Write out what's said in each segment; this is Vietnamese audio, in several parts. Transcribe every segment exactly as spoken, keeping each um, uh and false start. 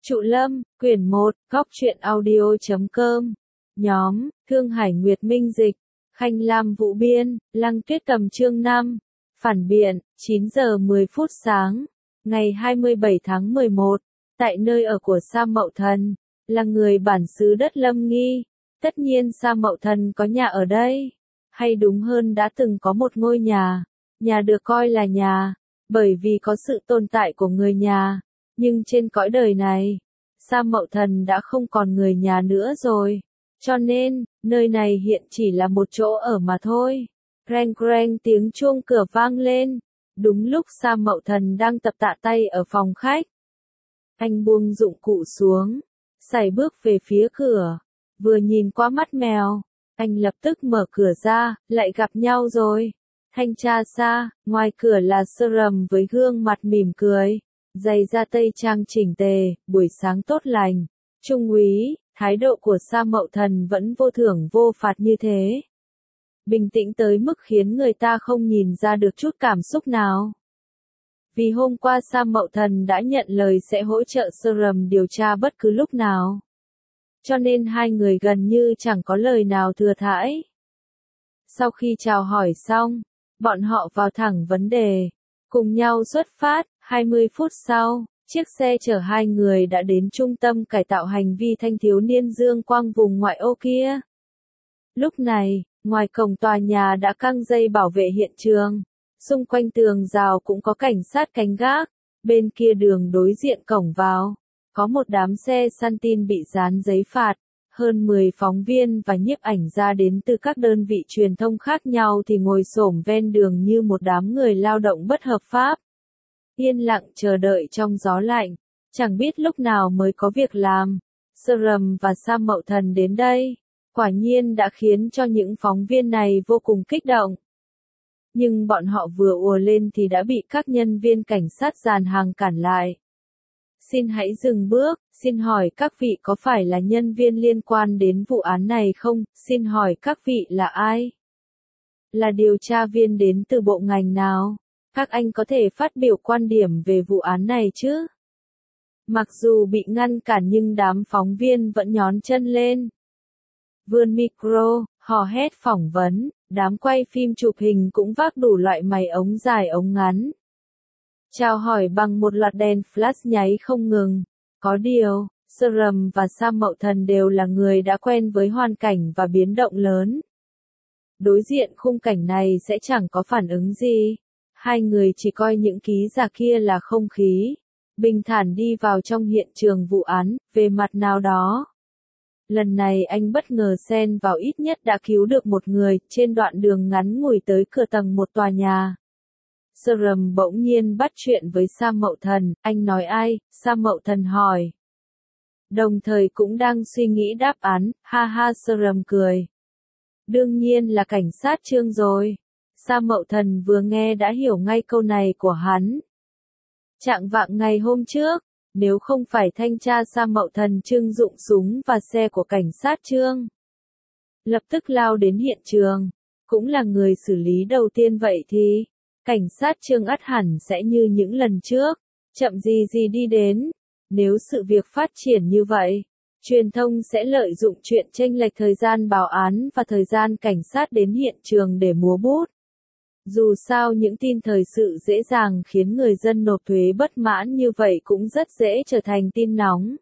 Trụ Lâm, quyển một, góc truyện audio chấm com. Nhóm, Thương Hải Nguyệt Minh dịch, Khanh Lam Vũ biên, Lăng Tuyết Cầm chương năm. Phản biện, chín giờ mười phút sáng, ngày hai mươi bảy tháng mười một, tại nơi ở của Sa Mậu Thần, là người bản xứ đất Lâm Nghi. Tất nhiên Sa Mậu Thần có nhà ở đây, hay đúng hơn đã từng có một ngôi nhà. Nhà được coi là nhà, bởi vì có sự tồn tại của người nhà. Nhưng trên cõi đời này, Sa Mậu Thần đã không còn người nhà nữa rồi. Cho nên, nơi này hiện chỉ là một chỗ ở mà thôi. Reng reng tiếng chuông cửa vang lên. Đúng lúc Sa Mậu Thần đang tập tạ tay ở phòng khách. Anh buông dụng cụ xuống, sải bước về phía cửa. Vừa nhìn qua mắt mèo, anh lập tức mở cửa ra, lại gặp nhau rồi. Thanh tra Sa, ngoài cửa là Sơ Rầm với gương mặt mỉm cười. Giày da tây trang chỉnh tề, buổi sáng tốt lành. Trung úy, thái độ của Sa Mậu Thần vẫn vô thưởng vô phạt như thế. Bình tĩnh tới mức khiến người ta không nhìn ra được chút cảm xúc nào. Vì hôm qua Sa Mậu Thần đã nhận lời sẽ hỗ trợ Sơ Rầm điều tra bất cứ lúc nào. Cho nên hai người gần như chẳng có lời nào thừa thãi. Sau khi chào hỏi xong, bọn họ vào thẳng vấn đề. Cùng nhau xuất phát. hai mươi phút sau, chiếc xe chở hai người đã đến trung tâm cải tạo hành vi thanh thiếu niên Dương Quang vùng ngoại ô kia. Lúc này, ngoài cổng tòa nhà đã căng dây bảo vệ hiện trường. Xung quanh tường rào cũng có cảnh sát canh gác. Bên kia đường đối diện cổng vào, có một đám xe săn tin bị dán giấy phạt. Hơn mười phóng viên và nhiếp ảnh gia đến từ các đơn vị truyền thông khác nhau thì ngồi xổm ven đường như một đám người lao động bất hợp pháp. Yên lặng chờ đợi trong gió lạnh, chẳng biết lúc nào mới có việc làm. Sơ Rầm và Sa Mậu Thần đến đây, quả nhiên đã khiến cho những phóng viên này vô cùng kích động. Nhưng bọn họ vừa ùa lên thì đã bị các nhân viên cảnh sát dàn hàng cản lại. Xin hãy dừng bước, xin hỏi các vị có phải là nhân viên liên quan đến vụ án này không? Xin hỏi các vị là ai? Là điều tra viên đến từ bộ ngành nào? Các anh có thể phát biểu quan điểm về vụ án này chứ? Mặc dù bị ngăn cản nhưng đám phóng viên vẫn nhón chân lên. Vươn micro, hò hét phỏng vấn, đám quay phim chụp hình cũng vác đủ loại máy ống dài ống ngắn. Chào hỏi bằng một loạt đèn flash nháy không ngừng. Có điều, Sơ Rầm và Sa Mậu Thần đều là người đã quen với hoàn cảnh và biến động lớn. Đối diện khung cảnh này sẽ chẳng có phản ứng gì. Hai người chỉ coi những ký giả kia là không khí. Bình thản đi vào trong hiện trường vụ án, về mặt nào đó. Lần này anh bất ngờ xen vào ít nhất đã cứu được một người trên đoạn đường ngắn ngủi tới cửa tầng một tòa nhà. Sơ Rầm bỗng nhiên bắt chuyện với Sa Mậu Thần, anh nói ai? Sa Mậu Thần hỏi. Đồng thời cũng đang suy nghĩ đáp án, ha ha Sơ Rầm cười. Đương nhiên là cảnh sát Trương rồi. Sa Mậu Thần vừa nghe đã hiểu ngay câu này của hắn. Trạng vạng ngày hôm trước, nếu không phải thanh tra Sa Mậu Thần Trương dụng súng và xe của cảnh sát Trương, lập tức lao đến hiện trường, cũng là người xử lý đầu tiên vậy thì, cảnh sát Trương ắt hẳn sẽ như những lần trước, chậm gì gì đi đến. Nếu sự việc phát triển như vậy, truyền thông sẽ lợi dụng chuyện chênh lệch thời gian báo án và thời gian cảnh sát đến hiện trường để múa bút. Dù sao những tin thời sự dễ dàng khiến người dân nộp thuế bất mãn như vậy cũng rất dễ trở thành tin nóng.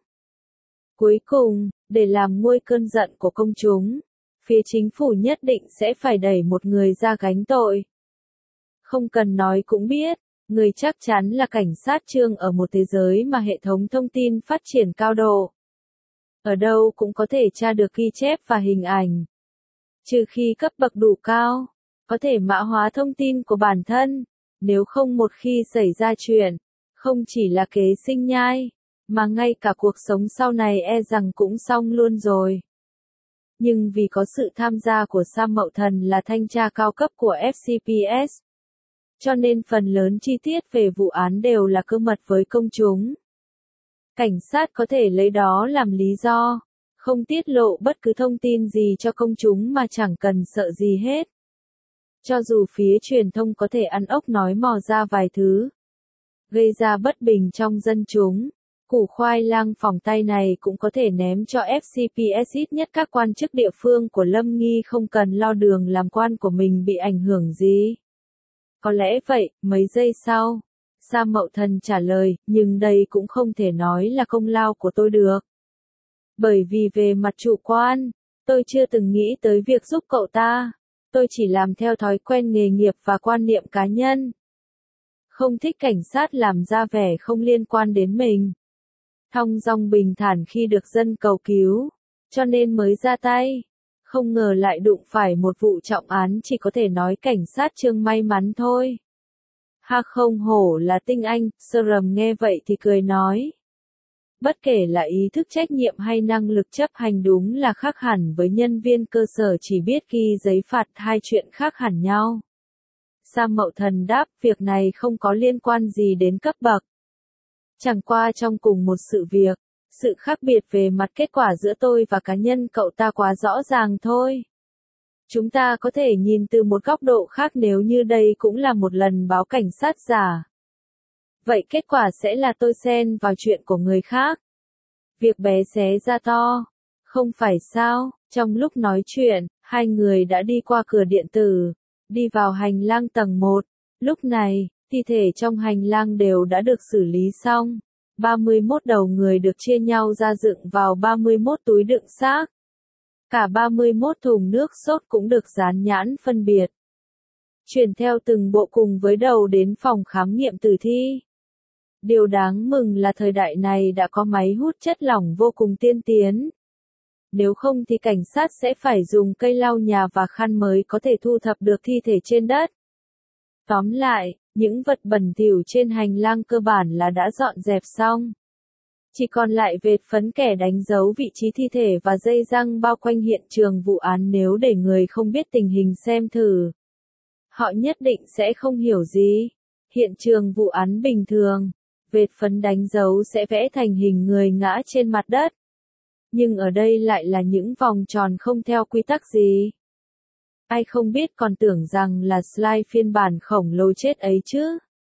Cuối cùng, để làm nguôi cơn giận của công chúng, phía chính phủ nhất định sẽ phải đẩy một người ra gánh tội. Không cần nói cũng biết, người chắc chắn là cảnh sát Trương ở một thế giới mà hệ thống thông tin phát triển cao độ. Ở đâu cũng có thể tra được ghi chép và hình ảnh. Trừ khi cấp bậc đủ cao, có thể mã hóa thông tin của bản thân, nếu không một khi xảy ra chuyện, không chỉ là kế sinh nhai, mà ngay cả cuộc sống sau này e rằng cũng xong luôn rồi. Nhưng vì có sự tham gia của Sa Mậu Thần là thanh tra cao cấp của ép xê pê ét, cho nên phần lớn chi tiết về vụ án đều là cơ mật với công chúng. Cảnh sát có thể lấy đó làm lý do, không tiết lộ bất cứ thông tin gì cho công chúng mà chẳng cần sợ gì hết. Cho dù phía truyền thông có thể ăn ốc nói mò ra vài thứ, gây ra bất bình trong dân chúng, Củ khoai lang phỏng tay này cũng có thể ném cho ép xê pê ét, ít nhất các quan chức địa phương của Lâm Nghi không cần lo đường làm quan của mình bị ảnh hưởng gì. Có lẽ vậy, mấy giây sau, Sa Mậu Thần trả lời, nhưng đây cũng không thể nói là công lao của tôi được. Bởi vì về mặt chủ quan, tôi chưa từng nghĩ tới việc giúp cậu ta. Tôi chỉ làm theo thói quen nghề nghiệp và quan niệm cá nhân. Không thích cảnh sát làm ra vẻ không liên quan đến mình. Thong dong bình thản khi được dân cầu cứu, cho nên mới ra tay. Không ngờ lại đụng phải một vụ trọng án, chỉ có thể nói cảnh sát Trương may mắn thôi. Ha, không hổ là tinh anh, Sram nghe vậy thì cười nói. Bất kể là ý thức trách nhiệm hay năng lực chấp hành đúng là khác hẳn với nhân viên cơ sở chỉ biết ghi giấy phạt, hai chuyện khác hẳn nhau. Sa Mậu Thần đáp, việc này không có liên quan gì đến cấp bậc. Chẳng qua trong cùng một sự việc, sự khác biệt về mặt kết quả giữa tôi và cá nhân cậu ta quá rõ ràng thôi. Chúng ta có thể nhìn từ một góc độ khác, nếu như đây cũng là một lần báo cảnh sát giả. Vậy kết quả sẽ là tôi xen vào chuyện của người khác. Việc bé xé ra to. Không phải sao? Trong lúc nói chuyện, hai người đã đi qua cửa điện tử, đi vào hành lang tầng một. Lúc này, thi thể trong hành lang đều đã được xử lý xong. ba mươi mốt đầu người được chia nhau ra dựng vào ba mươi mốt túi đựng xác. Cả ba mươi mốt thùng nước sốt cũng được dán nhãn phân biệt. Chuyển theo từng bộ cùng với đầu đến phòng khám nghiệm tử thi. Điều đáng mừng là thời đại này đã có máy hút chất lỏng vô cùng tiên tiến. Nếu không thì cảnh sát sẽ phải dùng cây lau nhà và khăn mới có thể thu thập được thi thể trên đất. Tóm lại, những vật bẩn thỉu trên hành lang cơ bản là đã dọn dẹp xong. Chỉ còn lại vệt phấn kẻ đánh dấu vị trí thi thể và dây răng bao quanh hiện trường vụ án, nếu để người không biết tình hình xem thử. Họ nhất định sẽ không hiểu gì. Hiện trường vụ án bình thường, vệt phấn đánh dấu sẽ vẽ thành hình người ngã trên mặt đất. Nhưng ở đây lại là những vòng tròn không theo quy tắc gì. Ai không biết còn tưởng rằng là slide phiên bản khổng lồ chết ấy chứ.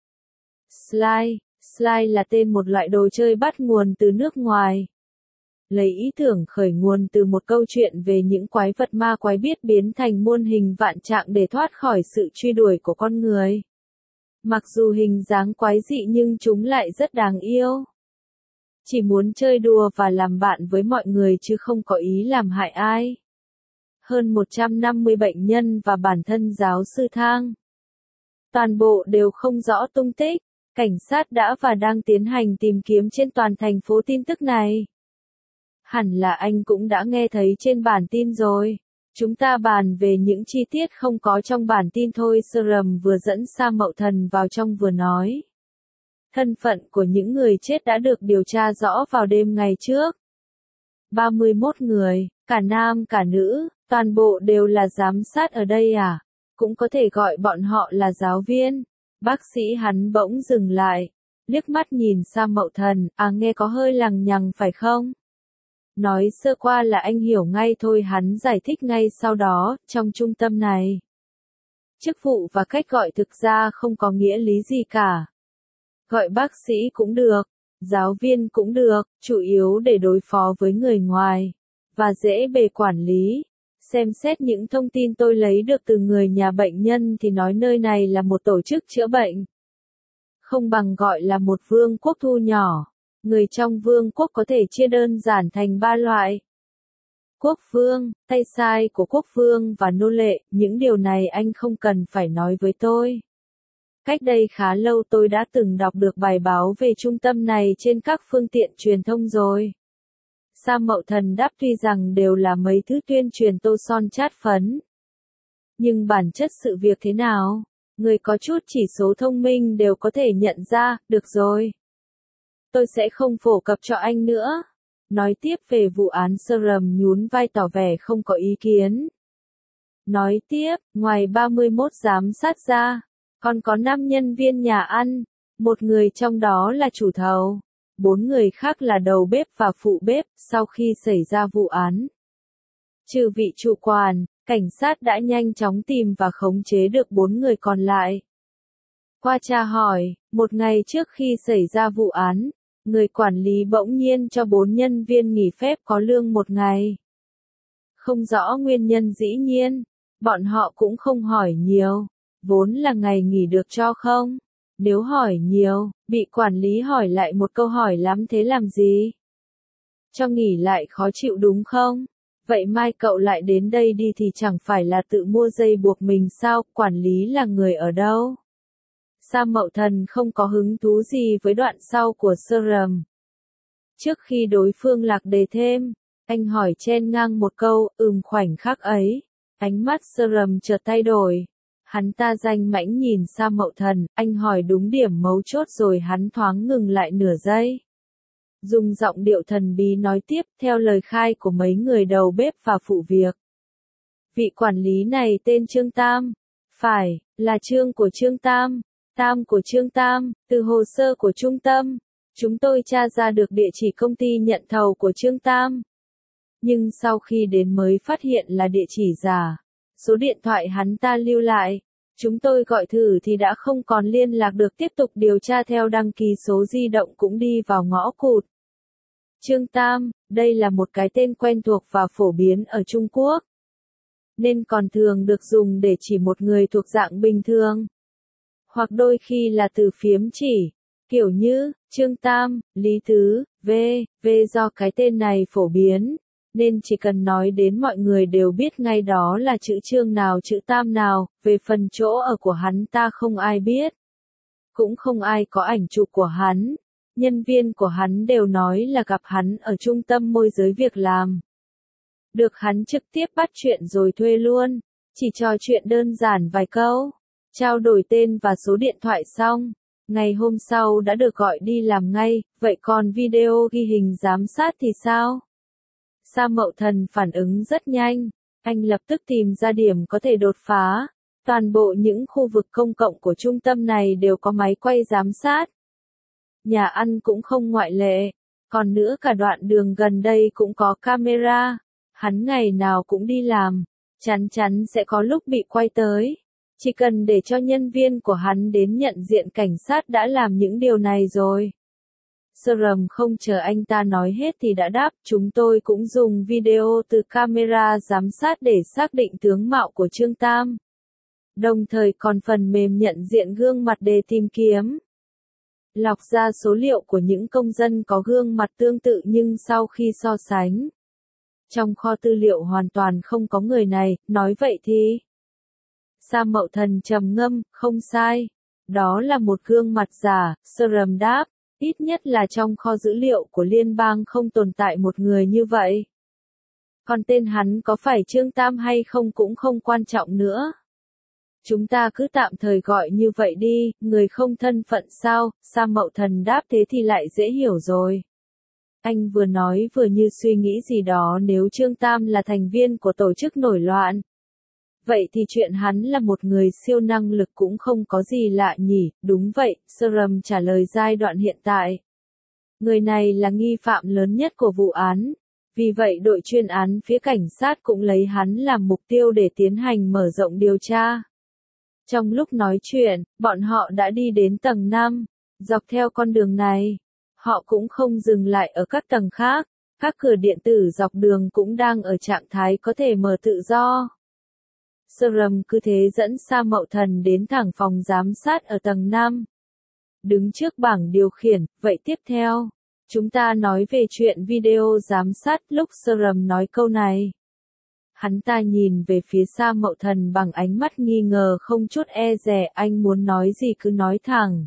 Slide, slide là tên một loại đồ chơi bắt nguồn từ nước ngoài. Lấy ý tưởng khởi nguồn từ một câu chuyện về những quái vật ma quái biết biến thành muôn hình vạn trạng để thoát khỏi sự truy đuổi của con người. Mặc dù hình dáng quái dị nhưng chúng lại rất đáng yêu. Chỉ muốn chơi đùa và làm bạn với mọi người chứ không có ý làm hại ai. Hơn một trăm năm mươi bệnh nhân và bản thân giáo sư Thang. Toàn bộ đều không rõ tung tích. Cảnh sát đã và đang tiến hành tìm kiếm trên toàn thành phố tin tức này. Hẳn là anh cũng đã nghe thấy trên bản tin rồi. Chúng ta bàn về những chi tiết không có trong bản tin thôi. Sram vừa dẫn Sa Mậu Thần vào trong vừa nói. Thân phận của những người chết đã được điều tra rõ vào đêm ngày trước. ba mươi mốt người, cả nam cả nữ, toàn bộ đều là giám sát ở đây à? Cũng có thể gọi bọn họ là giáo viên. Bác sĩ hắn bỗng dừng lại, liếc mắt nhìn Sa Mậu Thần, à nghe có hơi lằng nhằng phải không? Nói sơ qua là anh hiểu ngay thôi, hắn giải thích ngay sau đó, trong trung tâm này. Chức vụ và cách gọi thực ra không có nghĩa lý gì cả. Gọi bác sĩ cũng được, giáo viên cũng được, chủ yếu để đối phó với người ngoài, và dễ bề quản lý. Xem xét những thông tin tôi lấy được từ người nhà bệnh nhân thì nói nơi này là một tổ chức chữa bệnh. Không bằng gọi là một vương quốc thu nhỏ. Người trong vương quốc có thể chia đơn giản thành ba loại. Quốc vương, tay sai của quốc vương và nô lệ, những điều này anh không cần phải nói với tôi. Cách đây khá lâu tôi đã từng đọc được bài báo về trung tâm này trên các phương tiện truyền thông rồi. Sa Mậu Thần đáp, tuy rằng đều là mấy thứ tuyên truyền tô son chát phấn. Nhưng bản chất sự việc thế nào? Người có chút chỉ số thông minh đều có thể nhận ra, được rồi. Tôi sẽ không phổ cập cho anh nữa. Nói tiếp về vụ án, Sram nhún vai tỏ vẻ không có ý kiến. Nói tiếp, ngoài ba mươi mốt giám sát ra, còn có năm nhân viên nhà ăn, một người trong đó là chủ thầu. Bốn người khác là đầu bếp và phụ bếp. Sau khi xảy ra vụ án, trừ vị chủ quản, cảnh sát đã nhanh chóng tìm và khống chế được bốn người còn lại. Qua tra hỏi, một ngày trước khi xảy ra vụ án, người quản lý bỗng nhiên cho bốn nhân viên nghỉ phép có lương một ngày. Không rõ nguyên nhân dĩ nhiên, bọn họ cũng không hỏi nhiều, vốn là ngày nghỉ được cho không? Nếu hỏi nhiều, bị quản lý hỏi lại một câu hỏi lắm thế làm gì? Cho nghỉ lại khó chịu đúng không? Vậy mai cậu lại đến đây đi thì chẳng phải là tự mua dây buộc mình sao, quản lý là người ở đâu? Sa Mậu Thần không có hứng thú gì với đoạn sau của Serum. Trước khi đối phương lạc đề thêm, anh hỏi chen ngang một câu, ừm khoảnh khắc ấy, ánh mắt Serum chợt thay đổi. Hắn ta danh mãnh nhìn Sa Mậu Thần, anh hỏi đúng điểm mấu chốt rồi hắn thoáng ngừng lại nửa giây. Dùng giọng điệu thần bí nói tiếp theo lời khai của mấy người đầu bếp và phụ việc. Vị quản lý này tên Trương Tam. Phải, là Trương của Trương Tam. Tam của Trương Tam, từ hồ sơ của trung tâm. Chúng tôi tra ra được địa chỉ công ty nhận thầu của Trương Tam. Nhưng sau khi đến mới phát hiện là địa chỉ giả. Số điện thoại hắn ta lưu lại. Chúng tôi gọi thử thì đã không còn liên lạc được, tiếp tục điều tra theo đăng ký số di động cũng đi vào ngõ cụt. Trương Tam, đây là một cái tên quen thuộc và phổ biến ở Trung Quốc. Nên còn thường được dùng để chỉ một người thuộc dạng bình thường. Hoặc đôi khi là từ phiếm chỉ, kiểu như, Trương Tam, Lý Tứ, V, V do cái tên này phổ biến. Nên chỉ cần nói đến mọi người đều biết ngay đó là chữ Trương nào chữ Tam nào, về phần chỗ ở của hắn ta không ai biết. Cũng không ai có ảnh chụp của hắn. Nhân viên của hắn đều nói là gặp hắn ở trung tâm môi giới việc làm. Được hắn trực tiếp bắt chuyện rồi thuê luôn, chỉ trò chuyện đơn giản vài câu, trao đổi tên và số điện thoại xong. Ngày hôm sau đã được gọi đi làm ngay, vậy còn video ghi hình giám sát thì sao? Sa Mậu Thần phản ứng rất nhanh, anh lập tức tìm ra điểm có thể đột phá. Toàn bộ những khu vực công cộng của trung tâm này đều có máy quay giám sát. Nhà ăn cũng không ngoại lệ, còn nữa cả đoạn đường gần đây cũng có camera. Hắn ngày nào cũng đi làm, chắn chắn sẽ có lúc bị quay tới. Chỉ cần để cho nhân viên của hắn đến nhận diện cảnh sát đã làm những điều này rồi. Serum không chờ anh ta nói hết thì đã đáp, chúng tôi cũng dùng video từ camera giám sát để xác định tướng mạo của Trương Tam. Đồng thời còn phần mềm nhận diện gương mặt để tìm kiếm. Lọc ra số liệu của những công dân có gương mặt tương tự nhưng sau khi so sánh. Trong kho tư liệu hoàn toàn không có người này, nói vậy thì. Sa Mậu Thần trầm ngâm, không sai. Đó là một gương mặt giả, Serum đáp. Ít nhất là trong kho dữ liệu của liên bang không tồn tại một người như vậy. Còn tên hắn có phải Trương Tam hay không cũng không quan trọng nữa. Chúng ta cứ tạm thời gọi như vậy đi, người không thân phận sao? Sa Mậu Thần đáp, thế thì lại dễ hiểu rồi. Anh vừa nói vừa như suy nghĩ gì đó, nếu Trương Tam là thành viên của tổ chức nổi loạn. Vậy thì chuyện hắn là một người siêu năng lực cũng không có gì lạ nhỉ? Đúng vậy, Serum trả lời giai đoạn hiện tại. Người này là nghi phạm lớn nhất của vụ án. Vì vậy đội chuyên án phía cảnh sát cũng lấy hắn làm mục tiêu để tiến hành mở rộng điều tra. Trong lúc nói chuyện, bọn họ đã đi đến tầng năm. Dọc theo con đường này, họ cũng không dừng lại ở các tầng khác. Các cửa điện tử dọc đường cũng đang ở trạng thái có thể mở tự do. Serum cứ thế dẫn Sa Mậu Thần đến thẳng phòng giám sát ở tầng năm. Đứng trước bảng điều khiển, vậy tiếp theo, chúng ta nói về chuyện video giám sát. Lúc Serum nói câu này, hắn ta nhìn về phía Sa Mậu Thần bằng ánh mắt nghi ngờ không chút e dè, anh muốn nói gì cứ nói thẳng.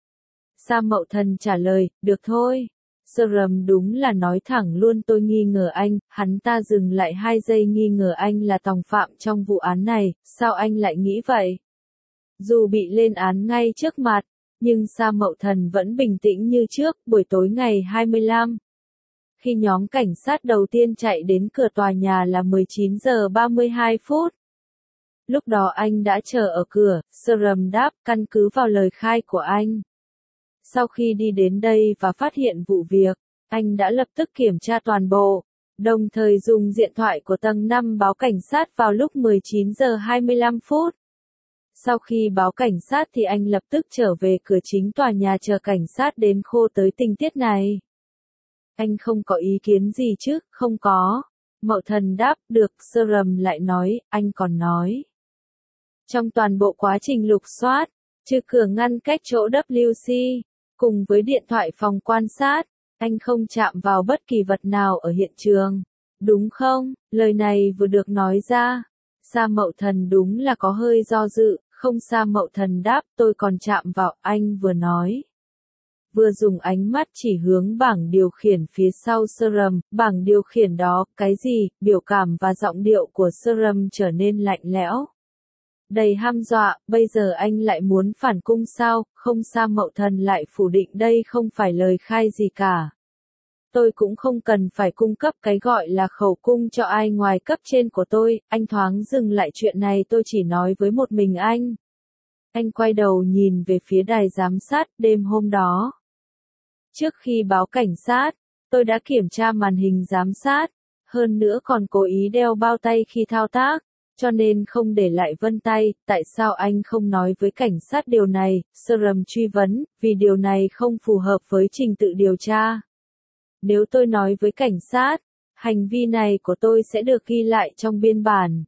Sa Mậu Thần trả lời, được thôi. Serum đúng là nói thẳng luôn, tôi nghi ngờ anh. Hắn ta dừng lại hai giây, nghi ngờ anh là tòng phạm trong vụ án này, sao anh lại nghĩ vậy? Dù bị lên án ngay trước mặt, nhưng Sa Mậu Thần vẫn bình tĩnh như trước. Buổi tối ngày hai mươi lăm, khi nhóm cảnh sát đầu tiên chạy đến cửa tòa nhà là mười chín giờ ba mươi hai phút. Lúc đó anh đã chờ ở cửa, Serum đáp, căn cứ vào lời khai của anh. Sau khi đi đến đây và phát hiện vụ việc, anh đã lập tức kiểm tra toàn bộ, đồng thời dùng điện thoại của tầng năm báo cảnh sát vào lúc mười chín giờ hai mươi lăm phút. Sau khi báo cảnh sát thì anh lập tức trở về cửa chính tòa nhà chờ cảnh sát đến khô tới tình tiết này. Anh không có ý kiến gì chứ, không có. Mậu Thần đáp, được, Serum lại nói, anh còn nói. Trong toàn bộ quá trình lục soát, trừ cửa ngăn cách chỗ W C, cùng với điện thoại phòng quan sát, anh không chạm vào bất kỳ vật nào ở hiện trường. Đúng không? Lời này vừa được nói ra. Sa Mậu Thần đúng là có hơi do dự, không. Sa Mậu Thần đáp, tôi còn chạm vào, anh vừa nói. Vừa dùng ánh mắt chỉ hướng bảng điều khiển phía sau Serum, bảng điều khiển đó, cái gì, biểu cảm và giọng điệu của Serum trở nên lạnh lẽo. Đầy hăm dọa, bây giờ anh lại muốn phản cung sao, không. Sa Mậu Thần lại phủ định đây không phải lời khai gì cả. Tôi cũng không cần phải cung cấp cái gọi là khẩu cung cho ai ngoài cấp trên của tôi, anh thoáng dừng lại chuyện này tôi chỉ nói với một mình anh. Anh quay đầu nhìn về phía đài giám sát, đêm hôm đó. Trước khi báo cảnh sát, tôi đã kiểm tra màn hình giám sát, hơn nữa còn cố ý đeo bao tay khi thao tác, cho nên không để lại vân tay. Tại sao anh không nói với cảnh sát điều này? Serum truy vấn, vì điều này không phù hợp với trình tự điều tra. Nếu tôi nói với cảnh sát, hành vi này của tôi sẽ được ghi lại trong biên bản.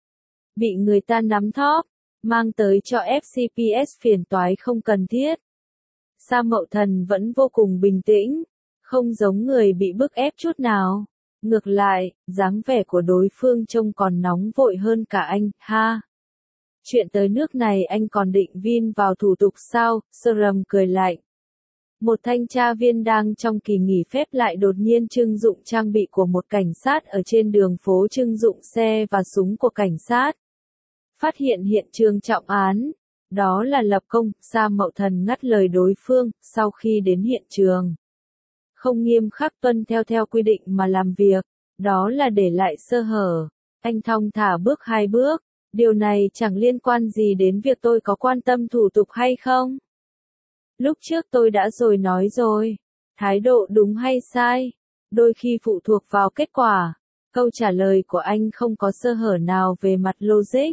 Bị người ta nắm thóp, mang tới cho F C P S phiền toái không cần thiết. Sa Mậu Thần vẫn vô cùng bình tĩnh, không giống người bị bức ép chút nào. Ngược lại, dáng vẻ của đối phương trông còn nóng vội hơn cả anh, ha. Chuyện tới nước này anh còn định vin vào thủ tục sao? Serum cười lạnh. Một thanh tra viên đang trong kỳ nghỉ phép lại đột nhiên trưng dụng trang bị của một cảnh sát ở trên đường phố, trưng dụng xe và súng của cảnh sát. Phát hiện hiện trường trọng án. Đó là lập công. Sa Mậu Thần ngắt lời đối phương, sau khi đến hiện trường. Không nghiêm khắc tuân theo theo quy định mà làm việc, đó là để lại sơ hở. Anh thong thả bước hai bước, điều này chẳng liên quan gì đến việc tôi có quan tâm thủ tục hay không. Lúc trước tôi đã rồi nói rồi, thái độ đúng hay sai, đôi khi phụ thuộc vào kết quả. Câu trả lời của anh không có sơ hở nào về mặt logic.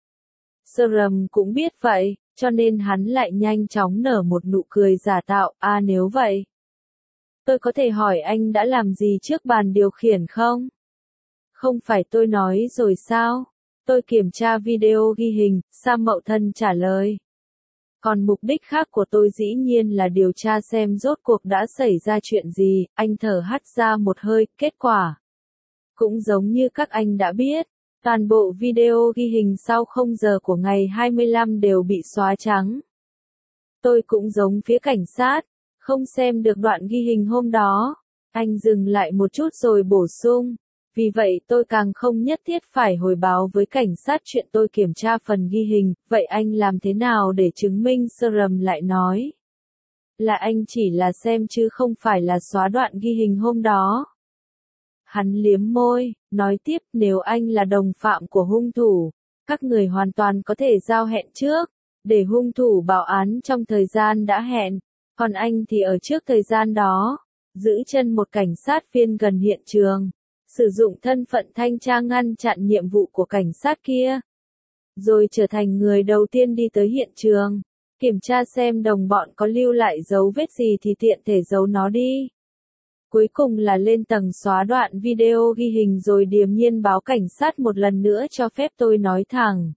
Serum cũng biết vậy, cho nên hắn lại nhanh chóng nở một nụ cười giả tạo. À, nếu vậy, tôi có thể hỏi anh đã làm gì trước bàn điều khiển không? Không phải tôi nói rồi sao? Tôi kiểm tra video ghi hình. Sa Mậu Thần trả lời. Còn mục đích khác của tôi dĩ nhiên là điều tra xem rốt cuộc đã xảy ra chuyện gì. Anh thở hắt ra một hơi. Kết quả cũng giống như các anh đã biết, toàn bộ video ghi hình sau không giờ của ngày hai mươi lăm đều bị xóa trắng. Tôi cũng giống phía cảnh sát, không xem được đoạn ghi hình hôm đó. Anh dừng lại một chút rồi bổ sung. Vì vậy tôi càng không nhất thiết phải hồi báo với cảnh sát chuyện tôi kiểm tra phần ghi hình. Vậy anh làm thế nào để chứng minh? Serum lại nói. Là anh chỉ là xem chứ không phải là xóa đoạn ghi hình hôm đó. Hắn liếm môi, nói tiếp, nếu anh là đồng phạm của hung thủ, các người hoàn toàn có thể giao hẹn trước, để hung thủ báo án trong thời gian đã hẹn, còn anh thì ở trước thời gian đó, giữ chân một cảnh sát viên gần hiện trường, sử dụng thân phận thanh tra ngăn chặn nhiệm vụ của cảnh sát kia, rồi trở thành người đầu tiên đi tới hiện trường, kiểm tra xem đồng bọn có lưu lại dấu vết gì thì tiện thể giấu nó đi. Cuối cùng là lên tầng xóa đoạn video ghi hình rồi điềm nhiên báo cảnh sát một lần nữa. Cho phép tôi nói thẳng.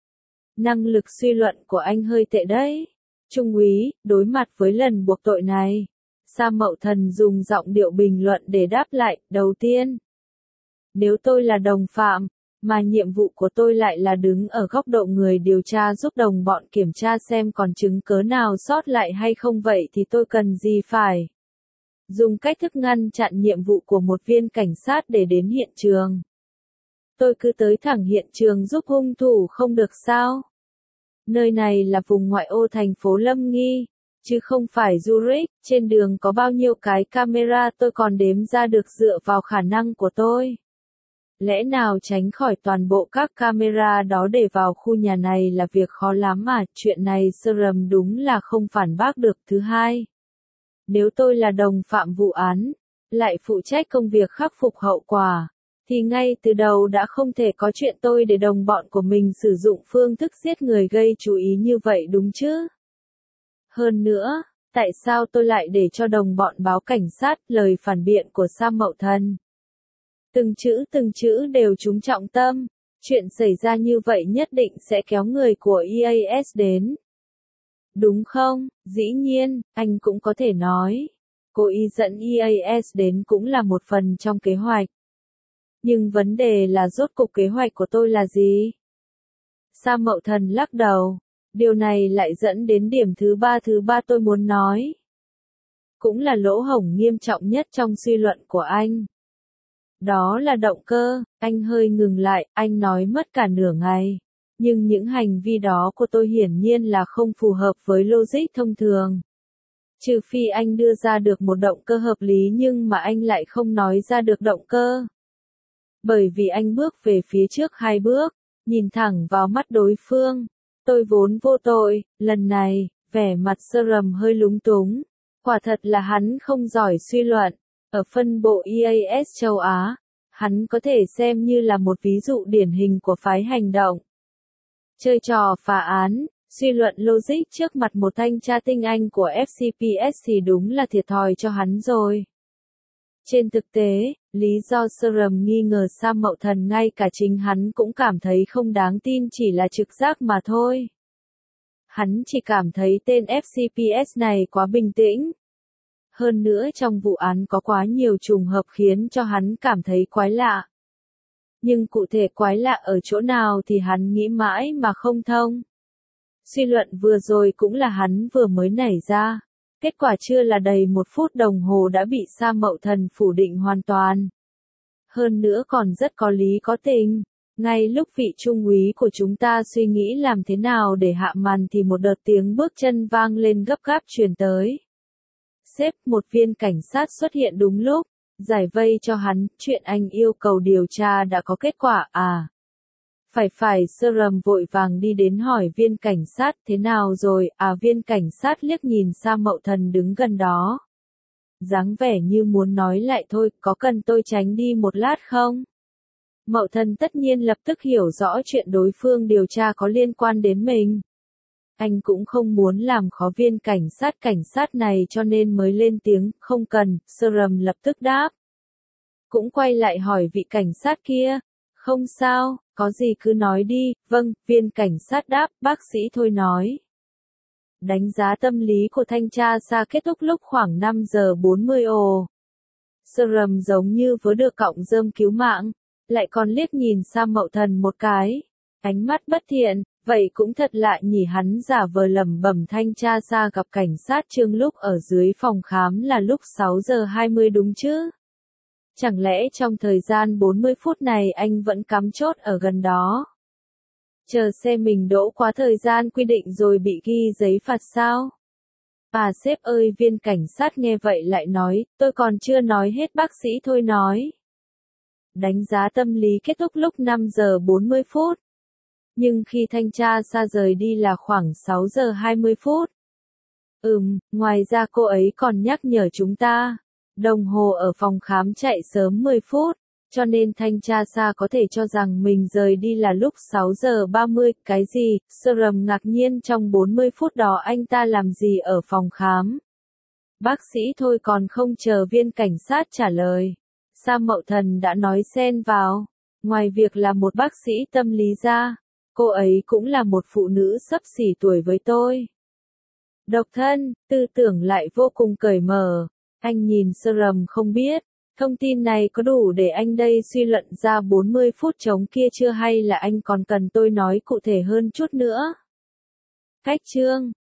Năng lực suy luận của anh hơi tệ đấy. Trung úy, đối mặt với lần buộc tội này, Sa Mậu Thần dùng giọng điệu bình luận để đáp lại. Đầu tiên, nếu tôi là đồng phạm, mà nhiệm vụ của tôi lại là đứng ở góc độ người điều tra giúp đồng bọn kiểm tra xem còn chứng cớ nào sót lại hay không, vậy thì tôi cần gì phải dùng cách thức ngăn chặn nhiệm vụ của một viên cảnh sát để đến hiện trường. Tôi cứ tới thẳng hiện trường giúp hung thủ không được sao? Nơi này là vùng ngoại ô thành phố Lâm Nghi, chứ không phải Zurich. Trên đường có bao nhiêu cái camera tôi còn đếm ra được dựa vào khả năng của tôi. Lẽ nào tránh khỏi toàn bộ các camera đó để vào khu nhà này là việc khó lắm mà? Chuyện này Serum đúng là không phản bác được. Thứ hai, nếu tôi là đồng phạm vụ án, lại phụ trách công việc khắc phục hậu quả, thì ngay từ đầu đã không thể có chuyện tôi để đồng bọn của mình sử dụng phương thức giết người gây chú ý như vậy đúng chứ? Hơn nữa, tại sao tôi lại để cho đồng bọn báo cảnh sát? Lời phản biện của Sam Mậu Thần. Từng chữ từng chữ đều trúng trọng tâm. Chuyện xảy ra như vậy nhất định sẽ kéo người của e a ét đến. Đúng không? Dĩ nhiên, anh cũng có thể nói. Cố ý dẫn e a ét đến cũng là một phần trong kế hoạch. Nhưng vấn đề là rốt cục kế hoạch của tôi là gì? Sam Mậu Thần lắc đầu. Điều này lại dẫn đến điểm thứ ba thứ ba tôi muốn nói. Cũng là lỗ hổng nghiêm trọng nhất trong suy luận của anh. Đó là động cơ. Anh hơi ngừng lại, anh nói mất cả nửa ngày. Nhưng những hành vi đó của tôi hiển nhiên là không phù hợp với logic thông thường. Trừ phi anh đưa ra được một động cơ hợp lý nhưng mà anh lại không nói ra được động cơ. Bởi vì anh bước về phía trước hai bước, nhìn thẳng vào mắt đối phương. Tôi vốn vô tội, lần này, vẻ mặt Sram hơi lúng túng. Quả thật là hắn không giỏi suy luận. Ở phân bộ e a ét châu Á, hắn có thể xem như là một ví dụ điển hình của phái hành động. Chơi trò phá án, suy luận logic trước mặt một thanh tra tinh anh của ép xê pê ét thì đúng là thiệt thòi cho hắn rồi. Trên thực tế, lý do Sram nghi ngờ Sam Mậu Thần ngay cả chính hắn cũng cảm thấy không đáng tin chỉ là trực giác mà thôi. Hắn chỉ cảm thấy tên ép xê pê ét này quá bình tĩnh. Hơn nữa trong vụ án có quá nhiều trùng hợp khiến cho hắn cảm thấy quái lạ. Nhưng cụ thể quái lạ ở chỗ nào thì hắn nghĩ mãi mà không thông. Suy luận vừa rồi cũng là hắn vừa mới nảy ra. Kết quả chưa là đầy một phút đồng hồ đã bị Sam Mậu Thần phủ định hoàn toàn. Hơn nữa còn rất có lý có tình. Ngay lúc vị trung úy của chúng ta suy nghĩ làm thế nào để hạ màn thì một đợt tiếng bước chân vang lên gấp gáp truyền tới. Sếp, một viên cảnh sát xuất hiện đúng lúc, giải vây cho hắn, chuyện anh yêu cầu điều tra đã có kết quả à? Phải phải, Sram vội vàng đi đến hỏi viên cảnh sát thế nào rồi, à viên cảnh sát liếc nhìn Sam Mậu Thần đứng gần đó. Dáng vẻ như muốn nói lại thôi, có cần tôi tránh đi một lát không? Mậu Thần tất nhiên lập tức hiểu rõ chuyện đối phương điều tra có liên quan đến mình. Anh cũng không muốn làm khó viên cảnh sát cảnh sát này cho nên mới lên tiếng, không cần, Sram lập tức đáp. Cũng quay lại hỏi vị cảnh sát kia, không sao, có gì cứ nói đi, vâng, viên cảnh sát đáp, bác sĩ thôi nói. Đánh giá tâm lý của thanh tra Sa kết thúc lúc khoảng năm giờ bốn mươi ồ. Sram giống như vớ được cọng rơm cứu mạng, lại còn liếc nhìn Sam Mậu Thần một cái. Ánh mắt bất thiện, vậy cũng thật lạ nhỉ, hắn giả vờ lẩm bẩm thanh tra Sa gặp cảnh sát Trương lúc ở dưới phòng khám là lúc sáu giờ hai mươi đúng chứ? Chẳng lẽ trong thời gian bốn mươi phút này anh vẫn cắm chốt ở gần đó? Chờ xe mình đỗ quá thời gian quy định rồi bị ghi giấy phạt sao? À sếp ơi, viên cảnh sát nghe vậy lại nói, tôi còn chưa nói hết, bác sĩ thôi nói. Đánh giá tâm lý kết thúc lúc năm giờ bốn mươi phút. Nhưng khi thanh tra Sa rời đi là khoảng sáu giờ hai mươi phút. Ừm, ngoài ra cô ấy còn nhắc nhở chúng ta. Đồng hồ ở phòng khám chạy sớm mười phút, cho nên thanh tra Sa có thể cho rằng mình rời đi là lúc sáu giờ ba mươi, cái gì? Sram ngạc nhiên, trong bốn mươi phút đó anh ta làm gì ở phòng khám? Bác sĩ thôi còn không chờ viên cảnh sát trả lời. Sam Mậu Thần đã nói xen vào, ngoài việc là một bác sĩ tâm lý ra, cô ấy cũng là một phụ nữ xấp xỉ tuổi với tôi. Độc thân, tư tưởng lại vô cùng cởi mở. Anh nhìn Sram không biết, thông tin này có đủ để anh đây suy luận ra bốn mươi phút trống kia chưa hay là anh còn cần tôi nói cụ thể hơn chút nữa? Cách chương